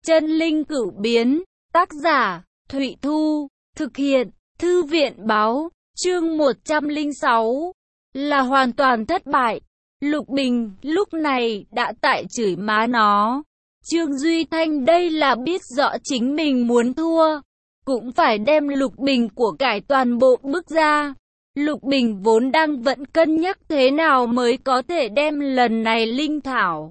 Chân linh cửu biến, tác giả, Thụy Thu, thực hiện, Thư viện báo, chương 106, là hoàn toàn thất bại. Lục Bình, lúc này, đã tại chửi má nó. Trương Duy Thanh đây là biết rõ chính mình muốn thua, cũng phải đem Lục Bình của cải toàn bộ bước ra. Lục Bình vốn đang vẫn cân nhắc thế nào mới có thể đem lần này linh thảo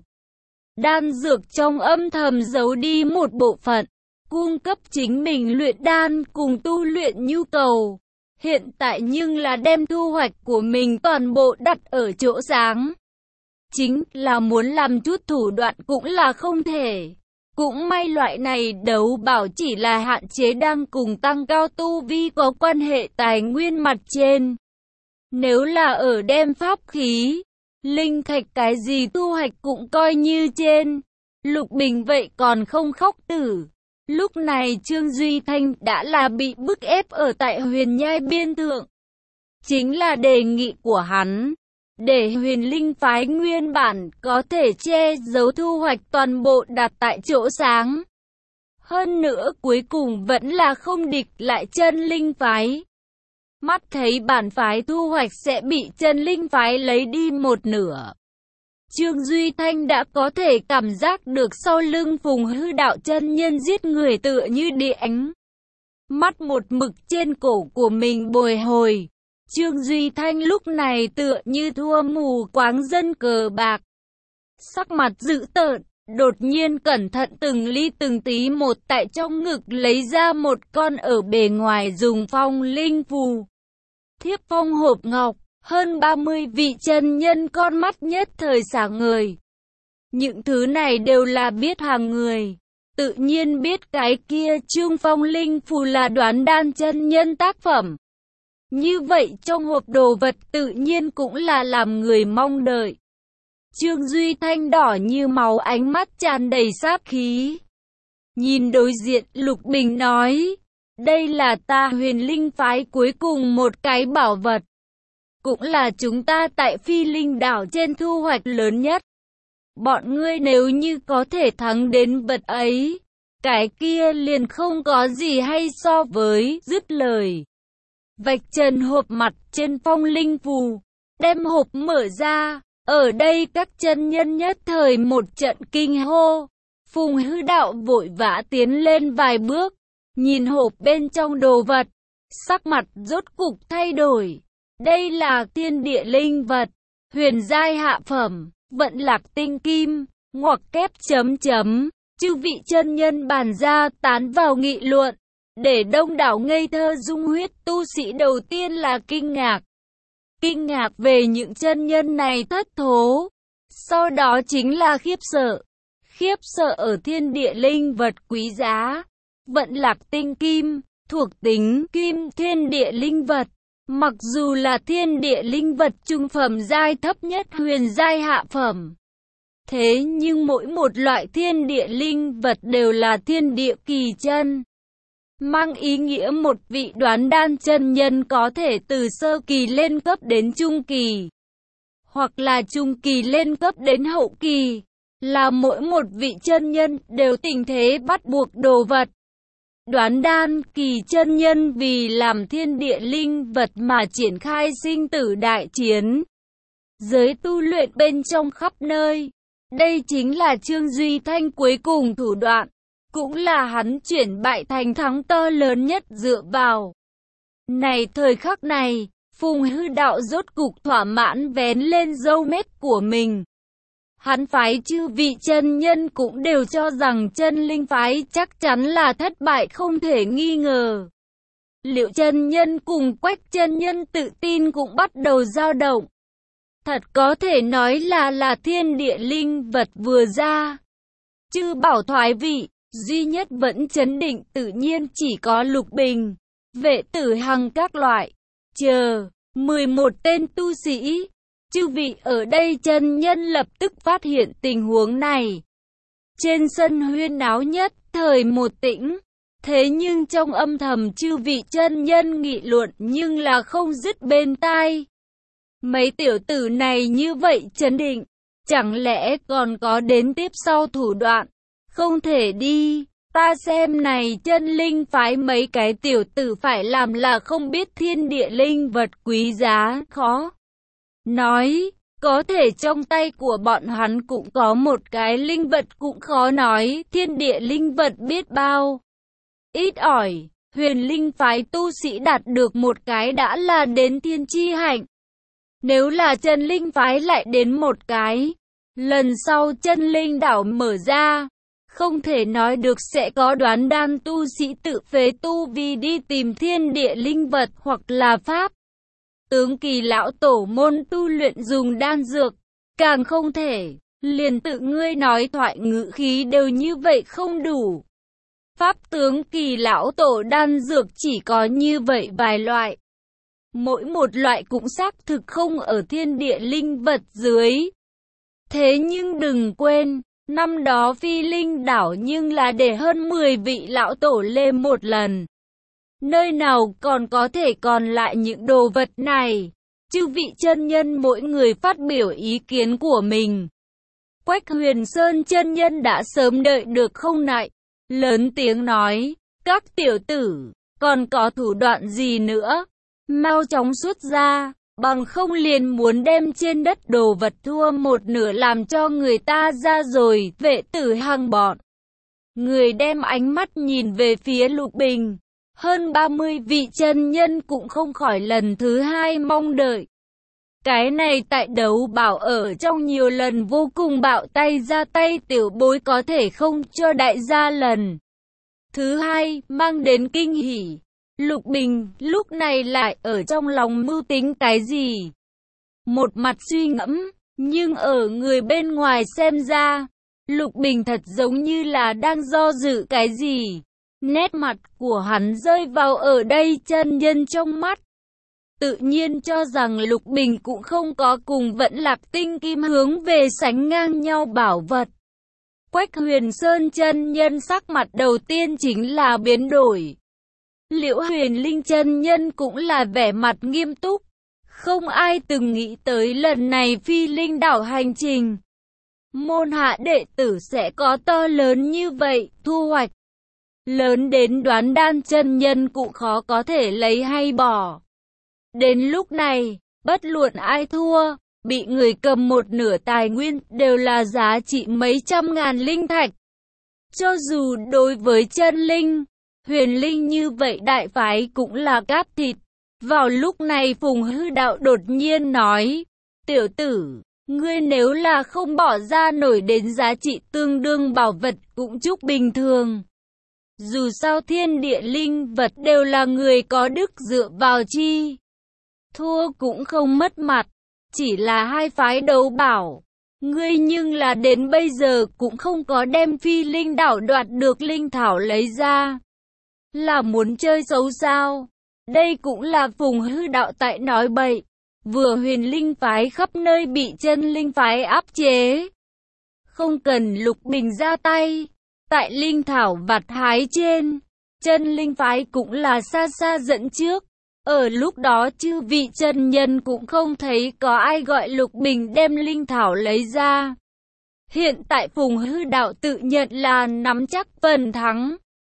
đan dược trong âm thầm giấu đi một bộ phận, cung cấp chính mình luyện đan cùng tu luyện nhu cầu. Hiện tại nhưng là đem thu hoạch của mình toàn bộ đặt ở chỗ sáng. Chính là muốn làm chút thủ đoạn cũng là không thể. Cũng may loại này đấu bảo chỉ là hạn chế đang cùng tăng cao tu vi có quan hệ tài nguyên mặt trên. Nếu là ở đem pháp khí, linh thạch cái gì thu hoạch cũng coi như trên. Lục Bình vậy còn không khóc tử. Lúc này Trương Duy Thanh đã là bị bức ép ở tại Huyền Nhai Biên Thượng. Chính là đề nghị của hắn, để Huyền Linh phái nguyên bản có thể che giấu thu hoạch toàn bộ đặt tại chỗ sáng. Hơn nữa cuối cùng vẫn là không địch lại Chân Linh phái. Mắt thấy bản phái thu hoạch sẽ bị Chân Linh phái lấy đi một nửa. Trương Duy Thanh đã có thể cảm giác được sau lưng Phùng Hư Đạo chân nhân giết người tựa như địa ánh. Mắt một mực trên cổ của mình bồi hồi. Trương Duy Thanh lúc này tựa như thua mù quáng dân cờ bạc. Sắc mặt dữ tợn, đột nhiên cẩn thận từng ly từng tí một tại trong ngực lấy ra một con ở bề ngoài dùng phong linh phù. Thiếp phong hộp ngọc. Hơn 30 vị chân nhân con mắt nhất thời sáng ngời. Những thứ này đều là biết hàng người. Tự nhiên biết cái kia Trương Phong Linh phù là Đoán Đan chân nhân tác phẩm. Như vậy trong hộp đồ vật tự nhiên cũng là làm người mong đợi. Trương Duy Thanh đỏ như máu, ánh mắt tràn đầy sát khí. Nhìn đối diện, Lục Bình nói, đây là ta Huyền Linh phái cuối cùng một cái bảo vật. Cũng là chúng ta tại Phi Linh đảo trên thu hoạch lớn nhất. Bọn ngươi nếu như có thể thắng đến vật ấy, cái kia liền không có gì hay so với. Dứt lời, vạch trần hộp mặt trên phong linh phù, đem hộp mở ra. Ở đây các chân nhân nhất thời một trận kinh hô. Phùng Hư Đạo vội vã tiến lên vài bước, nhìn hộp bên trong đồ vật, sắc mặt rốt cục thay đổi. Đây là thiên địa linh vật, huyền giai hạ phẩm, vận lạc tinh kim, ngoặc kép chấm chấm. Chư vị chân nhân bàn ra tán vào nghị luận, để đông đảo ngây thơ dung huyết tu sĩ đầu tiên là kinh ngạc. Kinh ngạc về những chân nhân này thất thố, sau đó chính là khiếp sợ. Khiếp sợ ở thiên địa linh vật quý giá, vận lạc tinh kim, thuộc tính kim thiên địa linh vật. Mặc dù là thiên địa linh vật trung phẩm giai thấp nhất huyền giai hạ phẩm, thế nhưng mỗi một loại thiên địa linh vật đều là thiên địa kỳ chân, mang ý nghĩa một vị Đoán Đan chân nhân có thể từ sơ kỳ lên cấp đến trung kỳ, hoặc là trung kỳ lên cấp đến hậu kỳ, là mỗi một vị chân nhân đều tình thế bắt buộc đồ vật. Đoán Đan kỳ chân nhân vì làm thiên địa linh vật mà triển khai sinh tử đại chiến. Giới tu luyện bên trong khắp nơi. Đây chính là Trương Duy Thanh cuối cùng thủ đoạn. Cũng là hắn chuyển bại thành thắng to lớn nhất dựa vào. Này thời khắc này, Phùng Hư Đạo rốt cục thỏa mãn vén lên râu mép của mình. Hắn phái chư vị chân nhân cũng đều cho rằng Chân Linh phái chắc chắn là thất bại không thể nghi ngờ. Liệu chân nhân cùng Quách chân nhân tự tin cũng bắt đầu dao động. Thật có thể nói là thiên địa linh vật vừa ra. Chư bảo thoái vị, duy nhất vẫn chấn định tự nhiên chỉ có Lục Bình, Vệ Tử Hằng các loại. Chờ, 11 tên tu sĩ. Chư vị ở đây chân nhân lập tức phát hiện tình huống này. Trên sân huyên náo nhất thời một tĩnh. Thế nhưng trong âm thầm chư vị chân nhân nghị luận nhưng là không dứt bên tai. Mấy tiểu tử này như vậy chấn định, chẳng lẽ còn có đến tiếp sau thủ đoạn? Không thể đi. Ta xem này chân linh phái mấy cái tiểu tử phải làm là không biết thiên địa linh vật quý giá, khó nói. Có thể trong tay của bọn hắn cũng có một cái linh vật cũng khó nói, thiên địa linh vật biết bao. Ít ỏi, huyền linh phái tu sĩ đạt được một cái đã là đến thiên chi hạnh. Nếu là chân linh phái lại đến một cái, lần sau chân linh đảo mở ra, không thể nói được sẽ có đoán đan tu sĩ tự phế tu vì đi tìm thiên địa linh vật hoặc là pháp. Tướng kỳ lão tổ môn tu luyện dùng đan dược, càng không thể, liền tự ngươi nói thoại ngữ khí đều như vậy không đủ. Pháp tướng kỳ lão tổ đan dược chỉ có như vậy vài loại. Mỗi một loại cũng xác thực không ở thiên địa linh vật dưới. Thế nhưng đừng quên, năm đó phi linh đảo nhưng là để hơn 10 vị lão tổ lên một lần. Nơi nào còn có thể còn lại những đồ vật này? Chư vị chân nhân mỗi người phát biểu ý kiến của mình. Quách Huyền Sơn chân nhân đã sớm đợi được không nại, lớn tiếng nói, các tiểu tử, còn có thủ đoạn gì nữa? Mau chóng xuất ra, bằng không liền muốn đem trên đất đồ vật thua một nửa làm cho người ta ra rồi, Vệ Tử Hằng bọn. Người đem ánh mắt nhìn về phía Lục Bình. Hơn 30 vị chân nhân cũng không khỏi lần thứ hai mong đợi. Cái này tại đấu bảo ở trong nhiều lần vô cùng bạo tay ra tay tiểu bối có thể không cho đại gia lần thứ hai mang đến kinh hỉ. Lục Bình lúc này lại ở trong lòng mưu tính cái gì? Một mặt suy ngẫm, nhưng ở người bên ngoài xem ra, Lục Bình thật giống như là đang do dự cái gì. Nét mặt của hắn rơi vào ở đây chân nhân trong mắt. Tự nhiên cho rằng Lục Bình cũng không có cùng Vẫn Lạc Tinh Kim hướng về sánh ngang nhau bảo vật. Quách Huyền Sơn chân nhân sắc mặt đầu tiên chính là biến đổi. Liễu Huyền Linh chân nhân cũng là vẻ mặt nghiêm túc. Không ai từng nghĩ tới lần này phi linh đảo hành trình. Môn hạ đệ tử sẽ có to lớn như vậy, thu hoạch. Lớn đến đoán đan chân nhân cũng khó có thể lấy hay bỏ. Đến lúc này, bất luận ai thua, bị người cầm một nửa tài nguyên đều là giá trị mấy trăm ngàn linh thạch. Cho dù đối với chân linh, huyền linh như vậy đại phái cũng là cáp thịt. Vào lúc này Phùng Hư Đạo đột nhiên nói, tiểu tử, ngươi nếu là không bỏ ra nổi đến giá trị tương đương bảo vật cũng chúc bình thường. Dù sao thiên địa linh vật đều là người có đức dựa vào chi. Thua cũng không mất mặt, chỉ là hai phái đấu bảo. Ngươi nhưng là đến bây giờ cũng không có đem phi linh đảo đoạt được linh thảo lấy ra. Là muốn chơi xấu sao? Đây cũng là Phùng Hư Đạo tại nói bậy. Vừa huyền linh phái khắp nơi bị chân linh phái áp chế. Không cần Lục Bình ra tay. Tại linh thảo vặt hái trên, chân linh phái cũng là xa xa dẫn trước. Ở lúc đó chư vị chân nhân cũng không thấy có ai gọi Lục Bình đem linh thảo lấy ra. Hiện tại Phùng Hư Đạo tự nhận là nắm chắc phần thắng.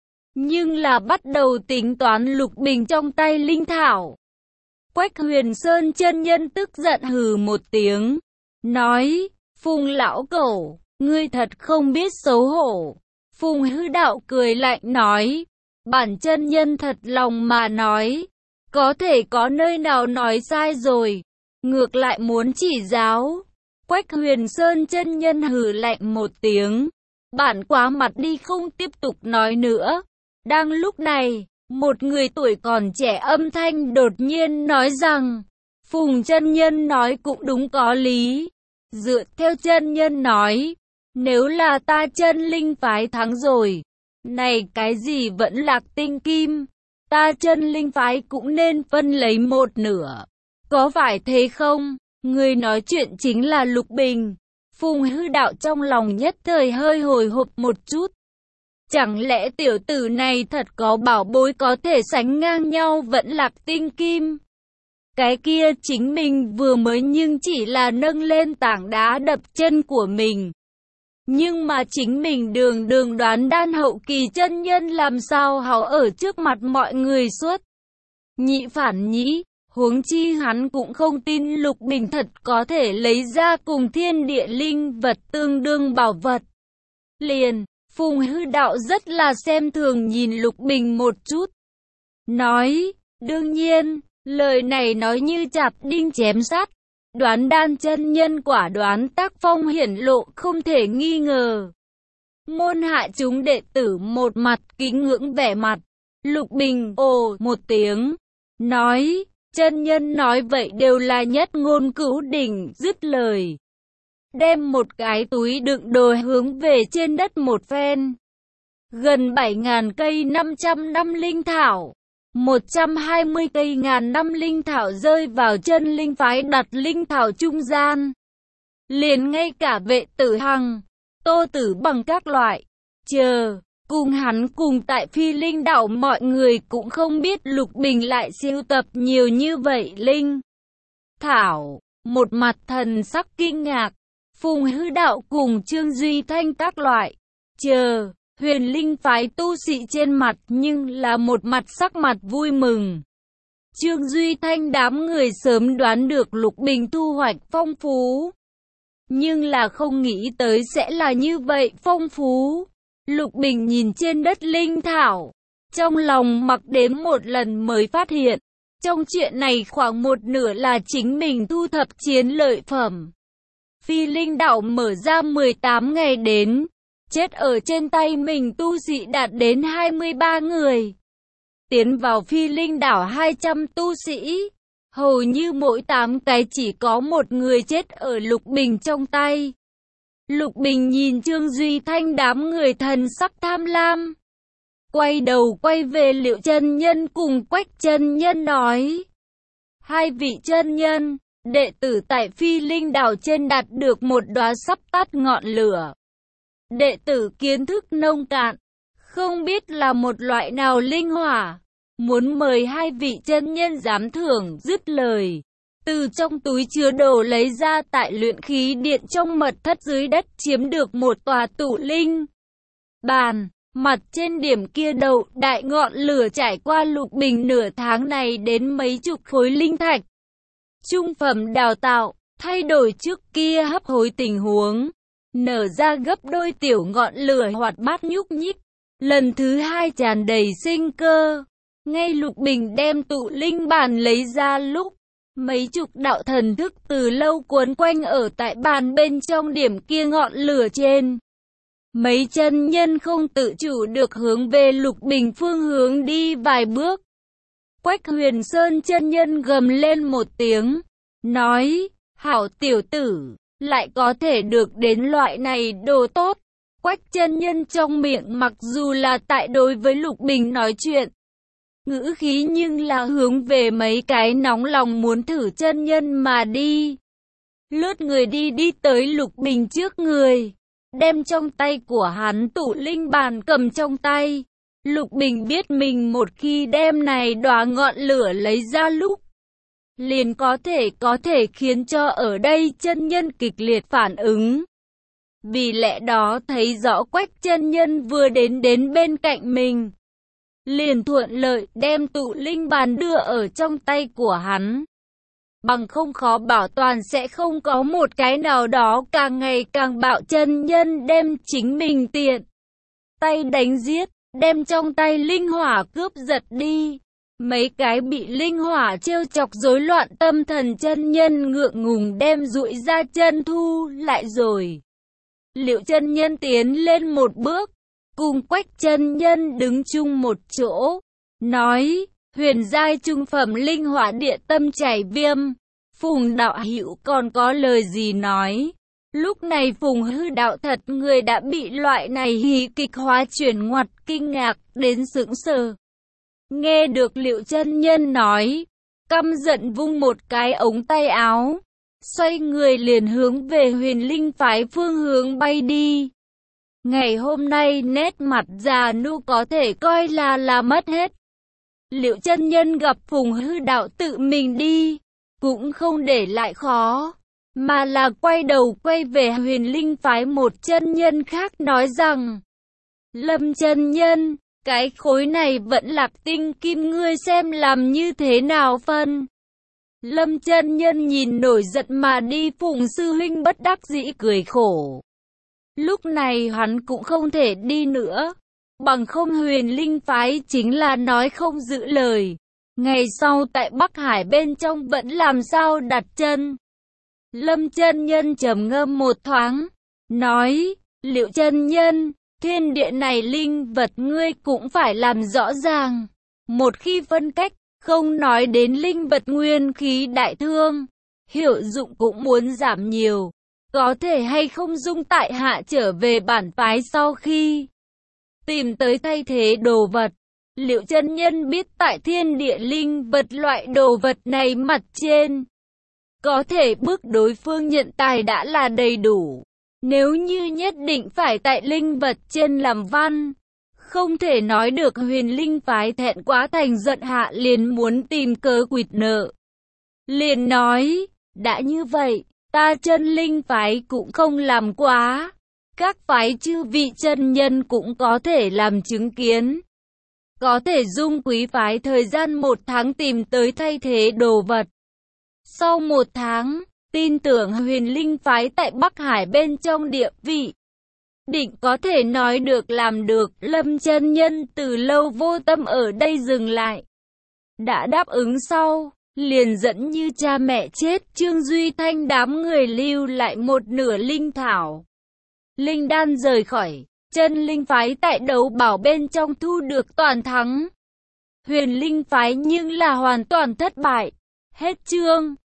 Nhưng là bắt đầu tính toán Lục Bình trong tay linh thảo. Quách Huyền Sơn chân nhân tức giận hừ một tiếng. Nói, Phùng lão cẩu, ngươi thật không biết xấu hổ. Phùng Hư Đạo cười lạnh nói, bản chân nhân thật lòng mà nói, có thể có nơi nào nói sai rồi, ngược lại muốn chỉ giáo. Quách Huyền Sơn chân nhân hừ lạnh một tiếng, bản quá mặt đi không tiếp tục nói nữa. Đang lúc này, một người tuổi còn trẻ âm thanh đột nhiên nói rằng, Phùng chân nhân nói cũng đúng có lý. Dựa theo chân nhân nói, nếu là ta chân linh phái thắng rồi, này cái gì Vẫn Lạc Tinh Kim, ta chân linh phái cũng nên phân lấy một nửa. Có phải thế không? Người nói chuyện chính là Lục Bình. Phùng Hư Đạo trong lòng nhất thời hơi hồi hộp một chút. Chẳng lẽ tiểu tử này thật có bảo bối có thể sánh ngang nhau Vẫn Lạc Tinh Kim? Cái kia chính mình vừa mới nhưng chỉ là nâng lên tảng đá đập chân của mình. Nhưng mà chính mình đường đường Đoán Đan hậu kỳ chân nhân làm sao hảo ở trước mặt mọi người xuất nhị phản nhĩ, huống chi hắn cũng không tin Lục Bình thật có thể lấy ra cùng thiên địa linh vật tương đương bảo vật. Liền, Phùng Hư Đạo rất là xem thường nhìn Lục Bình một chút. Nói, đương nhiên, lời này nói như chặt đinh chém sắt. Đoán Đan chân nhân quả đoán tác phong hiển lộ không thể nghi ngờ. Môn hạ chúng đệ tử một mặt kính ngưỡng vẻ mặt. Lục Bình ồ một tiếng, nói, chân nhân nói vậy đều là nhất ngôn cửu đỉnh, dứt lời. Đem một cái túi đựng đồ hướng về trên đất một phen. Gần 7.000 cây 500 năm linh thảo. 120 cây ngàn năm linh thảo rơi vào chân linh phái đặt linh thảo trung gian. Liền ngay cả Vệ Tử Hằng, Tô Tử Bằng các loại, cùng hắn cùng tại Phi Linh đảo mọi người cũng không biết Lục Bình lại sưu tập nhiều như vậy linh thảo. Một mặt thần sắc kinh ngạc, Phùng Hư Đạo cùng Trương Duy Thanh các loại, huyền linh phái tu sĩ trên mặt nhưng là một mặt sắc mặt vui mừng. Trương Duy Thanh đám người sớm đoán được Lục Bình thu hoạch phong phú, nhưng là không nghĩ tới sẽ là như vậy phong phú. Lục Bình nhìn trên đất linh thảo, trong lòng mặc đếm một lần mới phát hiện, trong chuyện này khoảng một nửa là chính mình thu thập chiến lợi phẩm. Phi Linh đảo mở ra 18 ngày đến, chết ở trên tay mình tu sĩ đạt đến 23 người. Tiến vào Phi Linh đảo 200 tu sĩ, hầu như mỗi 8 cái chỉ có một người chết ở Lục Bình trong tay. Lục Bình nhìn Trương Duy Thanh đám người thần sắc tham lam, quay đầu quay về Liệu chân nhân cùng Quách chân nhân nói, hai vị chân nhân, đệ tử tại Phi Linh đảo trên đạt được một đóa sắp tắt ngọn lửa. Đệ tử kiến thức nông cạn, không biết là một loại nào linh hỏa, muốn mời hai vị chân nhân giám thưởng. Dứt lời, từ trong túi chứa đồ lấy ra tại luyện khí điện trong mật thất dưới đất chiếm được một tòa tụ linh bàn, mặt trên điểm kia đầu đại ngọn lửa trải qua Lục Bình nửa tháng này đến mấy chục khối linh thạch. Trung phẩm đào tạo, thay đổi trước kia hấp hối tình huống, nở ra gấp đôi tiểu ngọn lửa hoạt bát nhúc nhích, lần thứ hai tràn đầy sinh cơ. Ngay Lục Bình đem tụ linh bàn lấy ra lúc, mấy chục đạo thần thức từ lâu cuốn quanh ở tại bàn bên trong điểm kia ngọn lửa trên. Mấy chân nhân không tự chủ được hướng về Lục Bình phương hướng đi vài bước. Quách Huyền Sơn chân nhân gầm lên một tiếng, nói, hảo tiểu tử, lại có thể được đến loại này đồ tốt. Quách chân nhân trong miệng mặc dù là tại đối với Lục Bình nói chuyện, ngữ khí nhưng là hướng về mấy cái nóng lòng muốn thử chân nhân mà đi. Lướt người đi tới Lục Bình trước người, đem trong tay của hắn tụ linh bàn cầm trong tay. Lục Bình biết mình một khi đem này đóa ngọn lửa lấy ra lúc, liền có thể khiến cho ở đây chân nhân kịch liệt phản ứng. Vì lẽ đó thấy rõ Quách chân nhân vừa đến bên cạnh mình, liền thuận lợi đem tụ linh bàn đưa ở trong tay của hắn. Bằng không khó bảo toàn sẽ không có một cái nào đó càng ngày càng bạo chân nhân đem chính mình tiện tay đánh giết, đem trong tay linh hỏa cướp giật đi. Mấy cái bị linh hỏa trêu chọc rối loạn tâm thần chân nhân ngượng ngùng đem duỗi ra chân thu lại rồi. Liệu chân nhân tiến lên một bước, cùng Quách chân nhân đứng chung một chỗ, nói, huyền giai trung phẩm linh hỏa địa tâm chảy viêm. Phùng đạo hữu còn có lời gì nói? Lúc này Phùng Hư Đạo thật người đã bị loại này hí kịch hóa chuyển ngoặt kinh ngạc đến sững sờ. Nghe được Liệu chân nhân nói, căm giận vung một cái ống tay áo, xoay người liền hướng về huyền linh phái phương hướng bay đi. Ngày hôm nay nét mặt già nua có thể coi là mất hết. Liệu chân nhân gặp Phùng Hư Đạo tự mình đi, cũng không để lại khó, mà là quay đầu quay về Huyền Linh phái một chân nhân khác nói rằng: Lâm chân nhân, cái khối này vẫn Lạc Tinh Kim ngươi xem làm như thế nào phân. Lâm chân nhân nhìn nổi giận mà đi, Phụng sư huynh bất đắc dĩ cười khổ. Lúc này hắn cũng không thể đi nữa, bằng không Huyền Linh phái chính là nói không giữ lời. Ngày sau tại Bắc Hải bên trong vẫn làm sao đặt chân. Lâm chân nhân trầm ngâm một thoáng, nói: Liệu chân nhân, thiên địa này linh vật ngươi cũng phải làm rõ ràng. Một khi phân cách, không nói đến linh vật nguyên khí đại thương, hiệu dụng cũng muốn giảm nhiều. Có thể hay không dung tại hạ trở về bản phái sau khi tìm tới thay thế đồ vật. Liệu chân nhân biết tại thiên địa linh vật loại đồ vật này mặt trên, có thể bức đối phương nhận tài đã là đầy đủ. Nếu như nhất định phải tại linh vật trên làm văn, không thể nói được. Huyền Linh phái thẹn quá thành giận hạ liền muốn tìm cớ quỵt nợ. Liền nói: đã như vậy, ta Chân Linh phái cũng không làm quá. Các phái chư vị chân nhân cũng có thể làm chứng kiến. Có thể dung quý phái thời gian 1 tháng tìm tới thay thế đồ vật. Sau 1 tháng, tin tưởng Huyền Linh phái tại Bắc Hải bên trong địa vị định có thể nói được làm được. Lâm chân nhân từ lâu vô tâm ở đây dừng lại, đã đáp ứng sau, liền dẫn như cha mẹ chết. Trương Duy Thanh đám người lưu lại một nửa linh thảo, linh đan rời khỏi. Chân Linh phái tại đấu bảo bên trong thu được toàn thắng. Huyền Linh phái nhưng là hoàn toàn thất bại. Hết chương.